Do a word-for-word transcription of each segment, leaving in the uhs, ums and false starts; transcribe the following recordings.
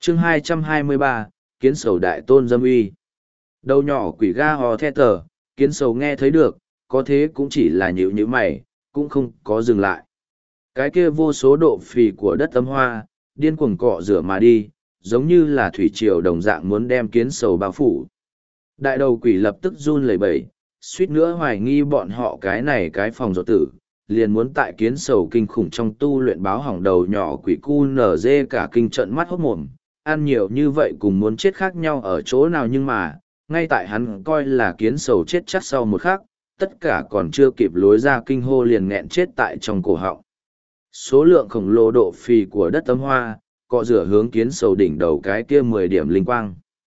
chương hai trăm hai mươi ba, kiến sầu đại tôn dâm uy. Đầu nhỏ quỷ ga hò the tờ, kiến sầu nghe thấy được, có thế cũng chỉ là nhíu nhíu mày, cũng không có dừng lại. Cái kia vô số độ phì của đất âm hoa, điên cuồng cọ rửa mà đi, giống như là thủy triều đồng dạng muốn đem kiến sầu bao phủ. Đại đầu quỷ lập tức run lẩy bẩy, suýt nữa hoài nghi bọn họ cái này cái phòng rột tử, liền muốn tại kiến sầu kinh khủng trong tu luyện báo hỏng đầu nhỏ quỷ cu nở dê cả kinh trận mắt hốt mồm, ăn nhiều như vậy cùng muốn chết khác nhau ở chỗ nào, nhưng mà, ngay tại hắn coi là kiến sầu chết chắc sau một khắc, tất cả còn chưa kịp lối ra kinh hô liền nghẹn chết tại trong cổ họng. Số lượng khổng lồ độ phì của đất âm hoa, cọ rửa hướng kiến sầu đỉnh đầu cái kia mười điểm linh quang.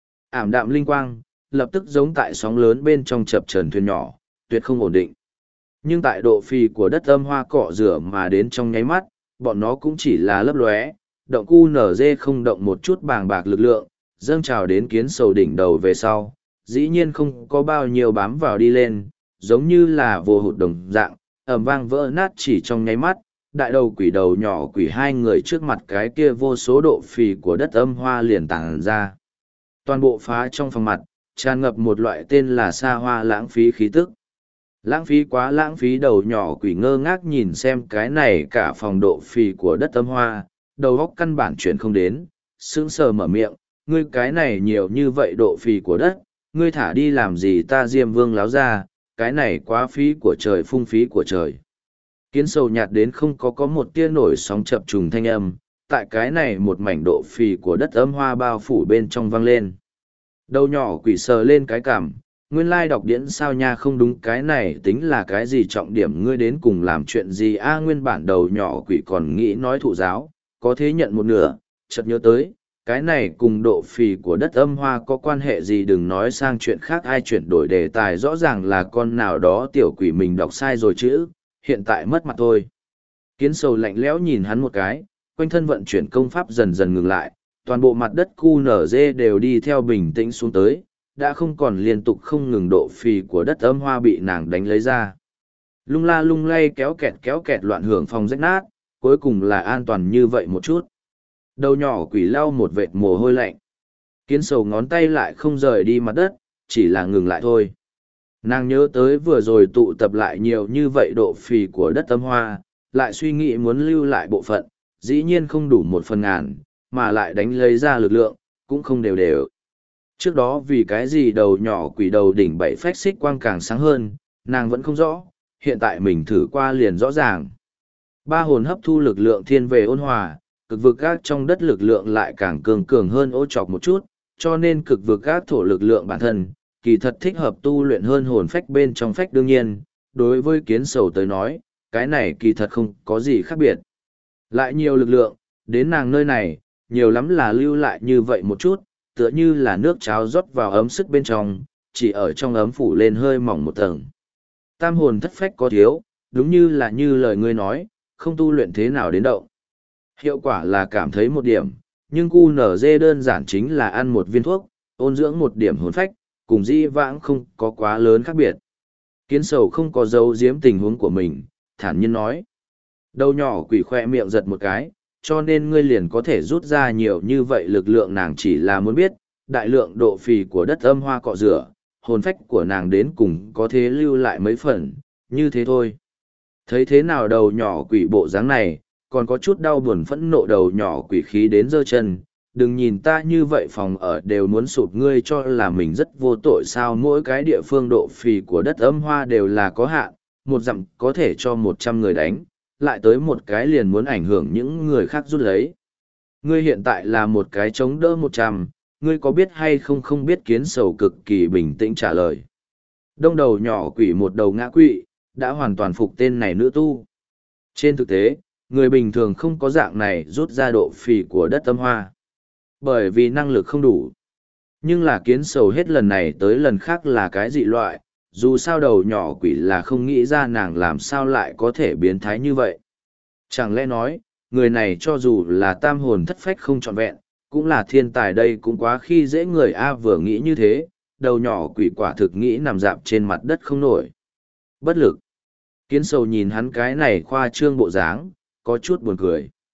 Ảm đạm linh quang, lập tức giống tại sóng lớn bên trong chập trần thuyền nhỏ, tuyệt không ổn định. Nhưng tại độ phì của đất âm hoa cọ rửa mà đến trong nháy mắt, bọn nó cũng chỉ là lấp lóe, động cu nở dê không động một chút bàng bạc lực lượng, dâng trào đến kiến sầu đỉnh đầu về sau, dĩ nhiên không có bao nhiêu bám vào đi lên, giống như là vô hụt đồng dạng, ầm vang vỡ nát chỉ trong nháy mắt. Đại đầu quỷ đầu nhỏ quỷ hai người trước mặt cái kia vô số độ phì của đất âm hoa liền tàng ra. Toàn bộ phá trong phòng mặt, tràn ngập một loại tên là xa hoa lãng phí khí tức. Lãng phí quá lãng phí, đầu nhỏ quỷ ngơ ngác nhìn xem cái này cả phòng độ phì của đất âm hoa, đầu óc căn bản chuyển không đến, sững sờ mở miệng, ngươi cái này nhiều như vậy độ phì của đất, ngươi thả đi làm gì ta Diêm Vương láo ra, cái này quá phí của trời, phung phí của trời. Kiến sầu nhạt đến không có có một tia nổi sóng chập trùng thanh âm, tại cái này một mảnh độ phì của đất âm hoa bao phủ bên trong vang lên. Đầu nhỏ quỷ sờ lên cái cảm, nguyên lai đọc điển sao nha, không đúng, cái này tính là cái gì trọng điểm, ngươi đến cùng làm chuyện gì a? Nguyên bản đầu nhỏ quỷ còn nghĩ nói thụ giáo, có thế nhận một nửa, chợt nhớ tới, cái này cùng độ phì của đất âm hoa có quan hệ gì, đừng nói sang chuyện khác, ai chuyển đổi đề tài, rõ ràng là con nào đó tiểu quỷ mình đọc sai rồi chứ, hiện tại mất mặt thôi. Kiến sầu lạnh lẽo nhìn hắn một cái, quanh thân vận chuyển công pháp dần dần ngừng lại, toàn bộ mặt đất cu nở dê đều đi theo bình tĩnh xuống tới, đã không còn liên tục không ngừng độ phì của đất âm hoa bị nàng đánh lấy ra. Lung la lung lay kéo kẹt kéo kẹt loạn hưởng phòng rách nát, cuối cùng là an toàn như vậy một chút. Đầu nhỏ quỷ lau một vệt mồ hôi lạnh. Kiến sầu ngón tay lại không rời đi mặt đất, chỉ là ngừng lại thôi. Nàng nhớ tới vừa rồi tụ tập lại nhiều như vậy độ phì của đất âm hoa, lại suy nghĩ muốn lưu lại bộ phận, dĩ nhiên không đủ một phần ngàn, mà lại đánh lấy ra lực lượng, cũng không đều đều. Trước đó vì cái gì đầu nhỏ quỷ đầu đỉnh bảy phách xích quang càng sáng hơn, nàng vẫn không rõ, hiện tại mình thử qua liền rõ ràng. Ba hồn hấp thu lực lượng thiên về ôn hòa, cực vực gác trong đất lực lượng lại càng cường cường hơn ô chọc một chút, cho nên cực vực gác thổ lực lượng bản thân, kỳ thật thích hợp tu luyện hơn hồn phách bên trong phách. Đương nhiên, đối với kiến sầu tới nói, cái này kỳ thật không có gì khác biệt. Lại nhiều lực lượng, đến nàng nơi này, nhiều lắm là lưu lại như vậy một chút, tựa như là nước cháo rót vào ấm sức bên trong, chỉ ở trong ấm phủ lên hơi mỏng một tầng. Tam hồn thất phách có thiếu, đúng như là như lời ngươi nói, không tu luyện thế nào đến động. Hiệu quả là cảm thấy một điểm, nhưng cu nở dê đơn giản chính là ăn một viên thuốc, ôn dưỡng một điểm hồn phách, cùng di vãng không có quá lớn khác biệt. Kiến sầu không có giấu giếm tình huống của mình, thản nhiên nói. Đầu nhỏ quỷ khoe miệng giật một cái, cho nên ngươi liền có thể rút ra nhiều như vậy lực lượng. Nàng chỉ là muốn biết, đại lượng độ phì của đất âm hoa cọ rửa, hồn phách của nàng đến cùng có thế lưu lại mấy phần, như thế thôi. Thấy thế nào đầu nhỏ quỷ bộ dáng này, còn có chút đau buồn phẫn nộ, đầu nhỏ quỷ khí đến giơ chân. Đừng nhìn ta như vậy, phòng ở đều muốn sụp, ngươi cho là mình rất vô tội sao? Mỗi cái địa phương độ phì của đất âm hoa đều là có hạn, một dặm có thể cho một trăm người đánh, lại tới một cái liền muốn ảnh hưởng những người khác rút lấy. Ngươi hiện tại là một cái chống đỡ một trăm, ngươi có biết hay không? Không biết. Kiến sầu cực kỳ bình tĩnh trả lời. Đông đầu nhỏ quỷ một đầu ngã quỵ, đã hoàn toàn phục tên này nữ tu. Trên thực tế, người bình thường không có dạng này rút ra độ phì của đất âm hoa, bởi vì năng lực không đủ. Nhưng là kiến sầu hết lần này tới lần khác là cái dị loại, dù sao đầu nhỏ quỷ là không nghĩ ra nàng làm sao lại có thể biến thái như vậy. Chẳng lẽ nói, người này cho dù là tam hồn thất phách không trọn vẹn, cũng là thiên tài, đây cũng quá khi dễ người a. Vừa nghĩ như thế, đầu nhỏ quỷ quả thực nghĩ nằm dạp trên mặt đất không nổi. Bất lực. Kiến sầu nhìn hắn cái này khoa trương bộ dáng, có chút buồn cười.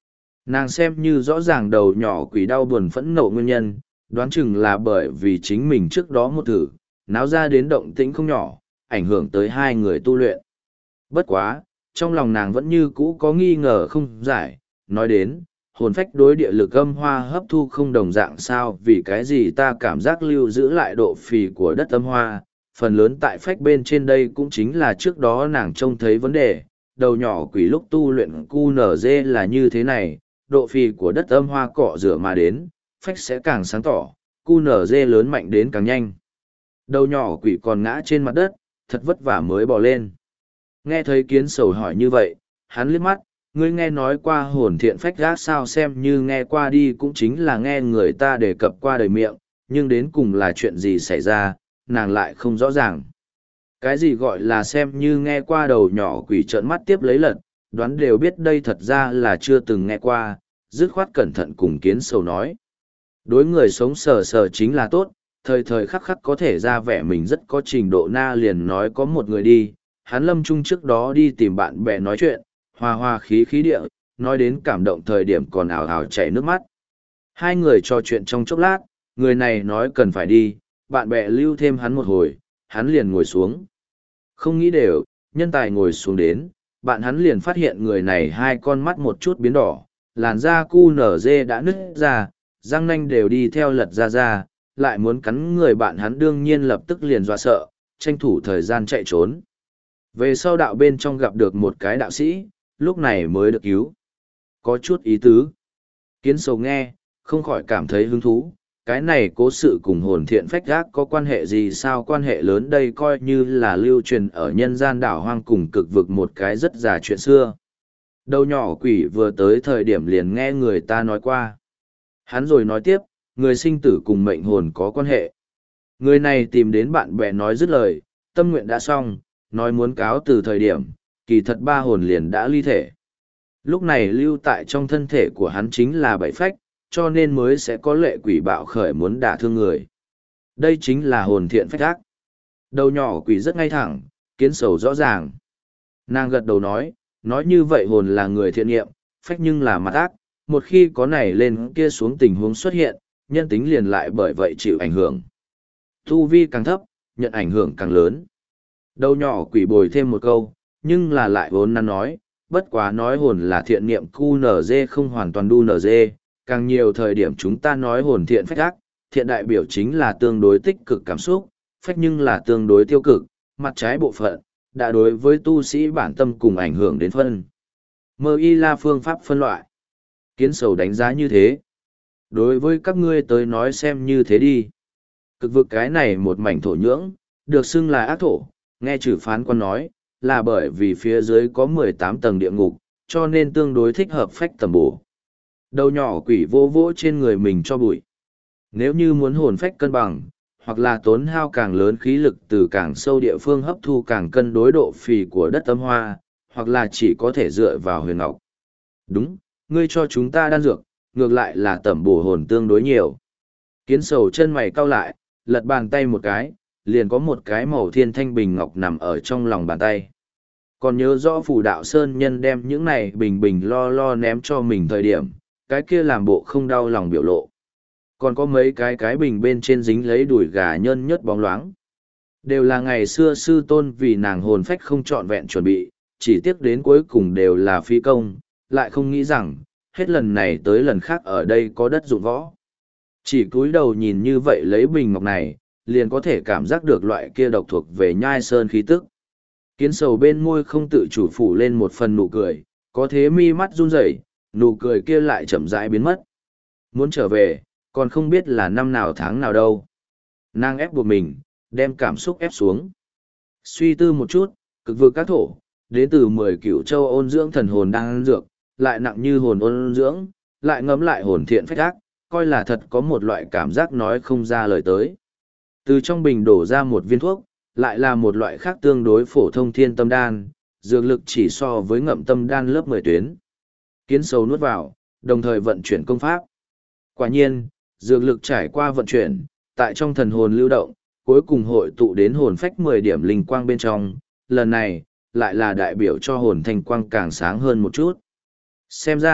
Nàng xem như rõ ràng đầu nhỏ quỷ đau buồn phẫn nộ nguyên nhân, đoán chừng là bởi vì chính mình trước đó một thử, náo ra đến động tĩnh không nhỏ, ảnh hưởng tới hai người tu luyện. Bất quá, trong lòng nàng vẫn như cũ có nghi ngờ không giải, nói đến, hồn phách đối địa lực âm hoa hấp thu không đồng dạng sao, vì cái gì ta cảm giác lưu giữ lại độ phì của đất âm hoa, phần lớn tại phách bên trên đây cũng chính là trước đó nàng trông thấy vấn đề, đầu nhỏ quỷ lúc tu luyện cu nở dê là như thế này, độ phì của đất âm hoa cọ rửa mà đến, phách sẽ càng sáng tỏ, cu nở dê lớn mạnh đến càng nhanh. Đầu nhỏ quỷ còn ngã trên mặt đất, thật vất vả mới bò lên. Nghe thấy kiến sầu hỏi như vậy, hắn liếc mắt, ngươi nghe nói qua hồn thiện phách gác sao, xem như nghe qua đi cũng chính là nghe người ta đề cập qua đời miệng, nhưng đến cùng là chuyện gì xảy ra, nàng lại không rõ ràng. Cái gì gọi là xem như nghe qua, đầu nhỏ quỷ trợn mắt tiếp lấy lật, đoán đều biết đây thật ra là chưa từng nghe qua, dứt khoát cẩn thận cùng kiến sầu nói. Đối người sống sờ sờ chính là tốt, thời thời khắc khắc có thể ra vẻ mình rất có trình độ, na liền nói có một người đi, hắn lâm trung trước đó đi tìm bạn bè nói chuyện, hòa hòa khí khí địa, nói đến cảm động thời điểm còn ảo ảo chảy nước mắt. Hai người trò chuyện trong chốc lát, người này nói cần phải đi, bạn bè lưu thêm hắn một hồi, hắn liền ngồi xuống. Không nghĩ đều, nhân tài ngồi xuống đến, bạn hắn liền phát hiện người này hai con mắt một chút biến đỏ, làn da cu nở dê đã nứt ra, răng nanh đều đi theo lật ra ra, lại muốn cắn người bạn hắn đương nhiên lập tức liền dọa sợ, tranh thủ thời gian chạy trốn. Về sau đạo bên trong gặp được một cái đạo sĩ, lúc này mới được cứu. Có chút ý tứ. Kiến sầu nghe, không khỏi cảm thấy hứng thú. Cái này cố sự cùng hồn thiện phách gác có quan hệ gì sao? Quan hệ lớn đây, coi như là lưu truyền ở nhân gian đảo hoang cùng cực vực một cái rất già chuyện xưa. Đầu nhỏ quỷ vừa tới thời điểm liền nghe người ta nói qua. Hắn rồi nói tiếp, người sinh tử cùng mệnh hồn có quan hệ. Người này tìm đến bạn bè nói dứt lời, tâm nguyện đã xong, nói muốn cáo từ thời điểm, kỳ thật ba hồn liền đã ly thể. Lúc này lưu tại trong thân thể của hắn chính là bảy phách, cho nên mới sẽ có lệ quỷ bạo khởi muốn đả thương người. Đây chính là hồn thiện phách ác. Đầu nhỏ quỷ rất ngay thẳng, kiến sầu rõ ràng. Nàng gật đầu nói, nói như vậy hồn là người thiện nghiệm, phách nhưng là mặt ác, một khi có này lên kia xuống tình huống xuất hiện, nhân tính liền lại bởi vậy chịu ảnh hưởng. Tu vi càng thấp, nhận ảnh hưởng càng lớn. Đầu nhỏ quỷ bồi thêm một câu, nhưng là lại vốn năn nói, bất quá nói hồn là thiện niệm cu nở dê không hoàn toàn đu nở dê, càng nhiều thời điểm chúng ta nói hồn thiện phách ác, thiện đại biểu chính là tương đối tích cực cảm xúc, phách nhưng là tương đối tiêu cực, mặt trái bộ phận, đã đối với tu sĩ bản tâm cùng ảnh hưởng đến phân. Mơ y là phương pháp phân loại. Kiến sầu đánh giá như thế. Đối với các ngươi tới nói xem như thế đi. Cực vực cái này một mảnh thổ nhưỡng, được xưng là ác thổ, nghe chử phán quan nói, là bởi vì phía dưới có mười tám tầng địa ngục, cho nên tương đối thích hợp phách tầm bổ. Đầu nhỏ quỷ vô vỗ trên người mình cho bụi. Nếu như muốn hồn phách cân bằng, hoặc là tốn hao càng lớn khí lực từ càng sâu địa phương hấp thu càng cân đối độ phì của đất âm hoa, hoặc là chỉ có thể dựa vào huyền ngọc. Đúng, ngươi cho chúng ta đan dược, ngược lại là tẩm bổ hồn tương đối nhiều. Kiến sầu chân mày cau lại, lật bàn tay một cái, liền có một cái màu thiên thanh bình ngọc nằm ở trong lòng bàn tay. Còn nhớ rõ Phù Đạo Sơn nhân đem những này bình bình lo lo ném cho mình thời điểm, cái kia làm bộ không đau lòng biểu lộ. Còn có mấy cái cái bình bên trên dính lấy đùi gà nhơn nhớt bóng loáng. Đều là ngày xưa sư tôn vì nàng hồn phách không trọn vẹn chuẩn bị, chỉ tiếc đến cuối cùng đều là phi công, lại không nghĩ rằng, hết lần này tới lần khác ở đây có đất dụng võ. Chỉ cúi đầu nhìn như vậy lấy bình ngọc này, liền có thể cảm giác được loại kia độc thuộc về nhai sơn khí tức. Kiến sầu bên môi không tự chủ phủ lên một phần nụ cười, có thế mi mắt run rẩy, nụ cười kia lại chậm rãi biến mất. Muốn trở về, còn không biết là năm nào tháng nào đâu. Nàng ép buộc mình, đem cảm xúc ép xuống. Suy tư một chút, cực vực các thổ, đến từ mười cửu châu ôn dưỡng thần hồn đang ăn dược, lại nặng như hồn ôn dưỡng, lại ngấm lại hồn thiện phách ác, coi là thật có một loại cảm giác nói không ra lời tới. Từ trong bình đổ ra một viên thuốc, lại là một loại khác tương đối phổ thông thiên tâm đan, dược lực chỉ so với ngậm tâm đan lớp mười tuyến. Kiến sầu nuốt vào, đồng thời vận chuyển công pháp. Quả nhiên, dược lực trải qua vận chuyển, tại trong thần hồn lưu động, cuối cùng hội tụ đến hồn phách mười điểm linh quang bên trong, lần này, lại là đại biểu cho hồn thanh quang càng sáng hơn một chút. Xem ra,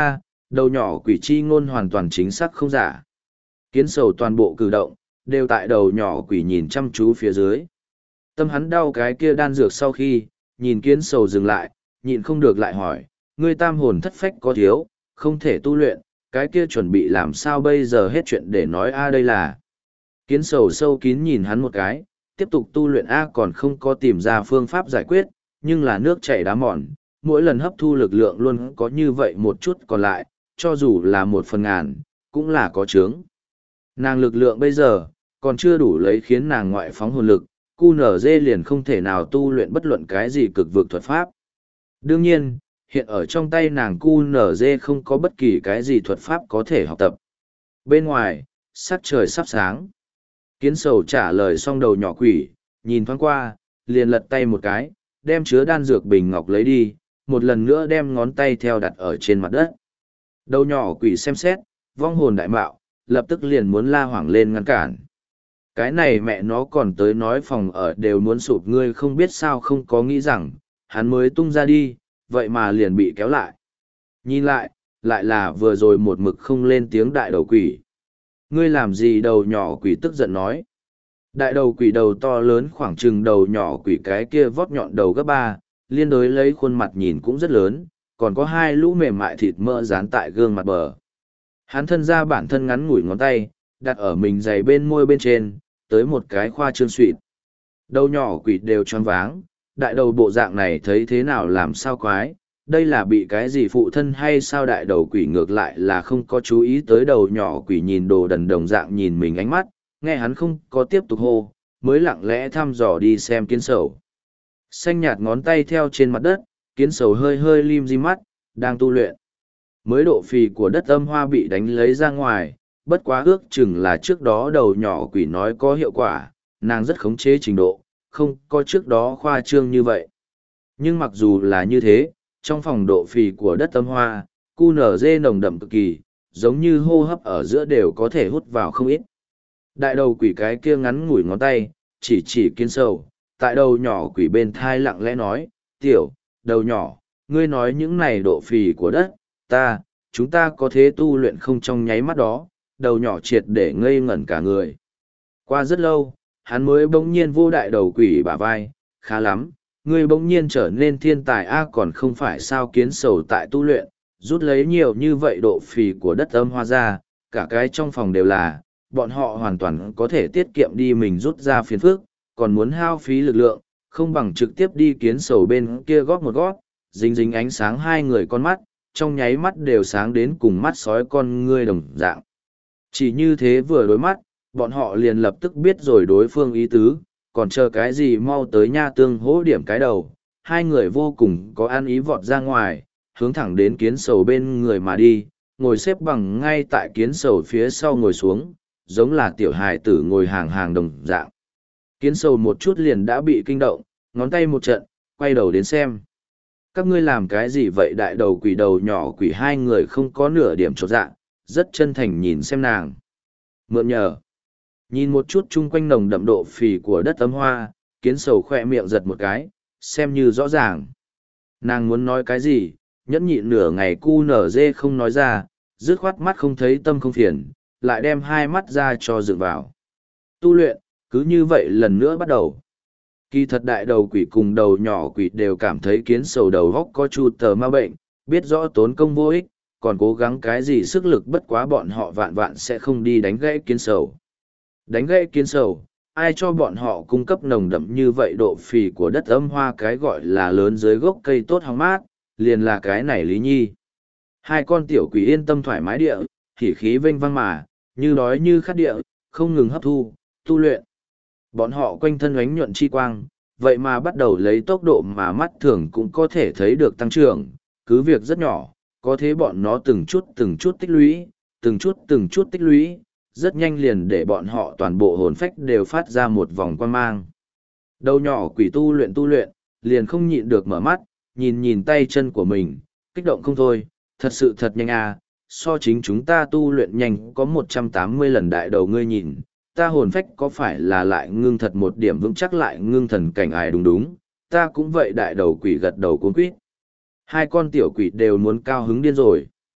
Đầu nhỏ quỷ chi ngôn hoàn toàn chính xác không giả. Kiến sầu toàn bộ cử động, đều tại đầu nhỏ quỷ nhìn chăm chú phía dưới. Tâm hắn đau cái kia đan dược sau khi, nhìn kiến sầu dừng lại, nhịn không được lại hỏi, ngươi tam hồn thất phách có thiếu, không thể tu luyện, cái kia chuẩn bị làm sao bây giờ hết chuyện để nói a đây là. Kiến sầu sâu kín nhìn hắn một cái, tiếp tục tu luyện a còn không có tìm ra phương pháp giải quyết, nhưng là nước chảy đá mòn, mỗi lần hấp thu lực lượng luôn có như vậy một chút còn lại, cho dù là một phần ngàn, cũng là có chướng. Nàng lực lượng bây giờ, còn chưa đủ lấy khiến nàng ngoại phóng hồn lực, cu nở dê liền không thể nào tu luyện bất luận cái gì cực vực thuật pháp. Đương nhiên, hiện ở trong tay nàng cu nở dê không có bất kỳ cái gì thuật pháp có thể học tập. Bên ngoài, sắc trời sắp sáng. Kiến sầu trả lời xong đầu nhỏ quỷ, nhìn thoáng qua, liền lật tay một cái, đem chứa đan dược bình ngọc lấy đi, một lần nữa đem ngón tay theo đặt ở trên mặt đất. Đầu nhỏ quỷ xem xét, vong hồn đại mạo, lập tức liền muốn la hoảng lên ngăn cản. Cái này mẹ nó còn tới nói phòng ở đều muốn sụp, ngươi không biết sao không có nghĩ rằng, hắn mới tung ra đi, vậy mà liền bị kéo lại. Nhìn lại, lại là vừa rồi một mực không lên tiếng đại đầu quỷ. Ngươi làm gì? Đầu nhỏ quỷ tức giận nói. Đại đầu quỷ đầu to lớn khoảng chừng đầu nhỏ quỷ cái kia vót nhọn đầu gấp ba, liên đối lấy khuôn mặt nhìn cũng rất lớn, còn có hai lũ mềm mại thịt mỡ dán tại gương mặt bờ. Hắn thân ra bản thân ngắn ngủi ngón tay, đặt ở mình giày bên môi bên trên, tới một cái khoa trương suyệt. Đầu nhỏ quỷ đều choáng váng, đại đầu bộ dạng này thấy thế nào làm sao quái, đây là bị cái gì phụ thân hay sao? Đại đầu quỷ ngược lại là không có chú ý tới đầu nhỏ quỷ nhìn đồ đần đồng dạng nhìn mình ánh mắt, nghe hắn không có tiếp tục hô, mới lặng lẽ thăm dò đi xem kiến sầu. Xanh nhạt ngón tay theo trên mặt đất, kiến sầu hơi hơi lim di mắt, đang tu luyện. Mới độ phì của đất âm hoa bị đánh lấy ra ngoài, bất quá ước chừng là trước đó đầu nhỏ quỷ nói có hiệu quả, nàng rất khống chế trình độ, không có trước đó khoa trương như vậy. Nhưng mặc dù là như thế, trong phòng độ phì của đất âm hoa, cu nở dê nồng đậm cực kỳ, giống như hô hấp ở giữa đều có thể hút vào không ít. Đại đầu quỷ cái kia ngắn ngủi ngón tay, chỉ chỉ kiến sầu, tại đầu nhỏ quỷ bên thai lặng lẽ nói, tiểu, đầu nhỏ, ngươi nói những này độ phì của đất, ta, chúng ta có thế tu luyện không? Trong nháy mắt đó, đầu nhỏ triệt để ngây ngẩn cả người. Qua rất lâu, hắn mới bỗng nhiên vô đại đầu quỷ bả vai, khá lắm, ngươi bỗng nhiên trở nên thiên tài a còn không phải sao? Kiến sầu tại tu luyện, rút lấy nhiều như vậy độ phì của đất âm hoa ra, cả cái trong phòng đều là, bọn họ hoàn toàn có thể tiết kiệm đi mình rút ra phiền phức, còn muốn hao phí lực lượng, không bằng trực tiếp đi kiến sầu bên kia góp một góp, dính dính ánh sáng hai người con mắt, trong nháy mắt đều sáng đến cùng mắt sói con ngươi đồng dạng. Chỉ như thế vừa đối mắt, bọn họ liền lập tức biết rồi đối phương ý tứ, còn chờ cái gì, mau tới nha, tương hỗ điểm cái đầu. Hai người vô cùng có ăn ý vọt ra ngoài, hướng thẳng đến kiến sầu bên người mà đi, ngồi xếp bằng ngay tại kiến sầu phía sau ngồi xuống, giống là tiểu hài tử ngồi hàng hàng đồng dạng. Kiến sầu một chút liền đã bị kinh động, ngón tay một trận, quay đầu đến xem. Các ngươi làm cái gì vậy? Đại đầu quỷ đầu nhỏ quỷ hai người không có nửa điểm chột dạ, rất chân thành nhìn xem nàng. Mượn nhờ. Nhìn một chút chung quanh nồng đậm độ phì của đất âm hoa, kiến sầu khoe miệng giật một cái, xem như rõ ràng. Nàng muốn nói cái gì, nhẫn nhịn nửa ngày cu nở dê không nói ra, dứt khoát mắt không thấy tâm không phiền, lại đem hai mắt ra cho dựng vào. Tu luyện, cứ như vậy lần nữa bắt đầu. Kỳ thật đại đầu quỷ cùng đầu nhỏ quỷ đều cảm thấy kiến sầu đầu góc có chút tờ ma bệnh, biết rõ tốn công vô ích, còn cố gắng cái gì sức lực, bất quá bọn họ vạn vạn sẽ không đi đánh gãy kiến sầu. Đánh gãy kiến sầu, ai cho bọn họ cung cấp nồng đậm như vậy độ phì của đất âm hoa, cái gọi là lớn dưới gốc cây tốt hóng mát, liền là cái này Lý Nhi. Hai con tiểu quỷ yên tâm thoải mái địa, hỉ khí vênh vang mà, như đói như khát địa, không ngừng hấp thu, tu luyện. Bọn họ quanh thân ánh nhuận chi quang, vậy mà bắt đầu lấy tốc độ mà mắt thường cũng có thể thấy được tăng trưởng, cứ việc rất nhỏ, có thế bọn nó từng chút từng chút tích lũy, từng chút từng chút tích lũy, rất nhanh liền để bọn họ toàn bộ hồn phách đều phát ra một vòng quang mang. Đầu nhỏ quỷ tu luyện tu luyện, liền không nhịn được mở mắt, nhìn nhìn tay chân của mình, kích động không thôi, thật sự thật nhanh à, so chính chúng ta tu luyện nhanh có một trăm tám mươi lần. Đại đầu ngươi nhìn, ta hồn phách có phải là lại ngưng thật một điểm vững chắc, lại ngưng thần cảnh ai? Đúng đúng, ta cũng vậy. Đại đầu quỷ gật đầu cuống quýt. Hai con tiểu quỷ đều muốn cao hứng điên rồi.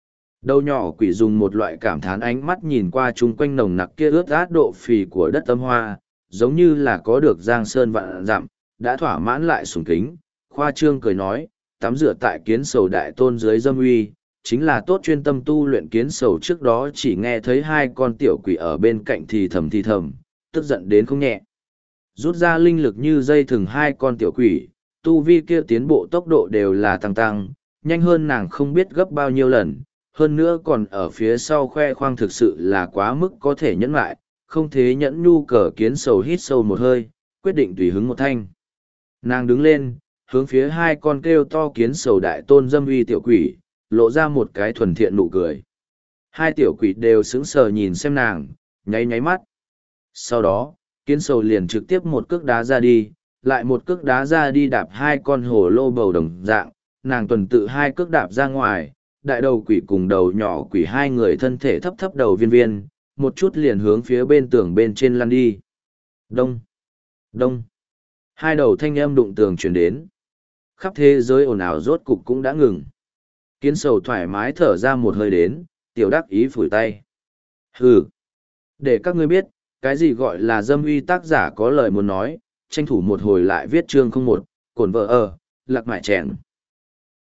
Đầu nhỏ quỷ dùng một loại cảm thán ánh mắt nhìn qua chung quanh nồng nặc kia ướt át độ phì của đất âm hoa, giống như là có được giang sơn vạn dặm, đã thỏa mãn lại sùng kính, khoa trương cười nói, tắm rửa tại kiến sầu đại tôn dưới dâm uy, chính là tốt chuyên tâm tu luyện. Kiến sầu trước đó chỉ nghe thấy hai con tiểu quỷ ở bên cạnh thì thầm thì thầm, tức giận đến không nhẹ. Rút ra linh lực như dây thừng hai con tiểu quỷ, tu vi kia tiến bộ tốc độ đều là tăng tăng, nhanh hơn nàng không biết gấp bao nhiêu lần, hơn nữa còn ở phía sau khoe khoang thực sự là quá mức có thể nhẫn lại, không thế nhẫn nhu cờ. Kiến sầu hít sâu một hơi, quyết định tùy hứng một thanh. Nàng đứng lên, hướng phía hai con kêu to kiến sầu đại tôn dâm uy tiểu quỷ, lộ ra một cái thuần thiện nụ cười. Hai tiểu quỷ đều sững sờ nhìn xem nàng, nháy nháy mắt. Sau đó, kiến sầu liền trực tiếp một cước đá ra đi, lại một cước đá ra đi đạp hai con hổ lô bầu đồng dạng, nàng tuần tự hai cước đạp ra ngoài, đại đầu quỷ cùng đầu nhỏ quỷ hai người thân thể thấp thấp đầu viên viên, một chút liền hướng phía bên tường bên trên lăn đi. Đông, đông, hai đầu thanh âm đụng tường chuyển đến. Khắp thế giới ồn ào rốt cục cũng đã ngừng. Kiến sầu thoải mái thở ra một hơi đến, tiểu đắc ý phủi tay. Hừ, để các ngươi biết, cái gì gọi là dâm uy. Tác giả có lời muốn nói, tranh thủ một hồi lại viết chương không một, cổn vợ ở, lạc mại chèn.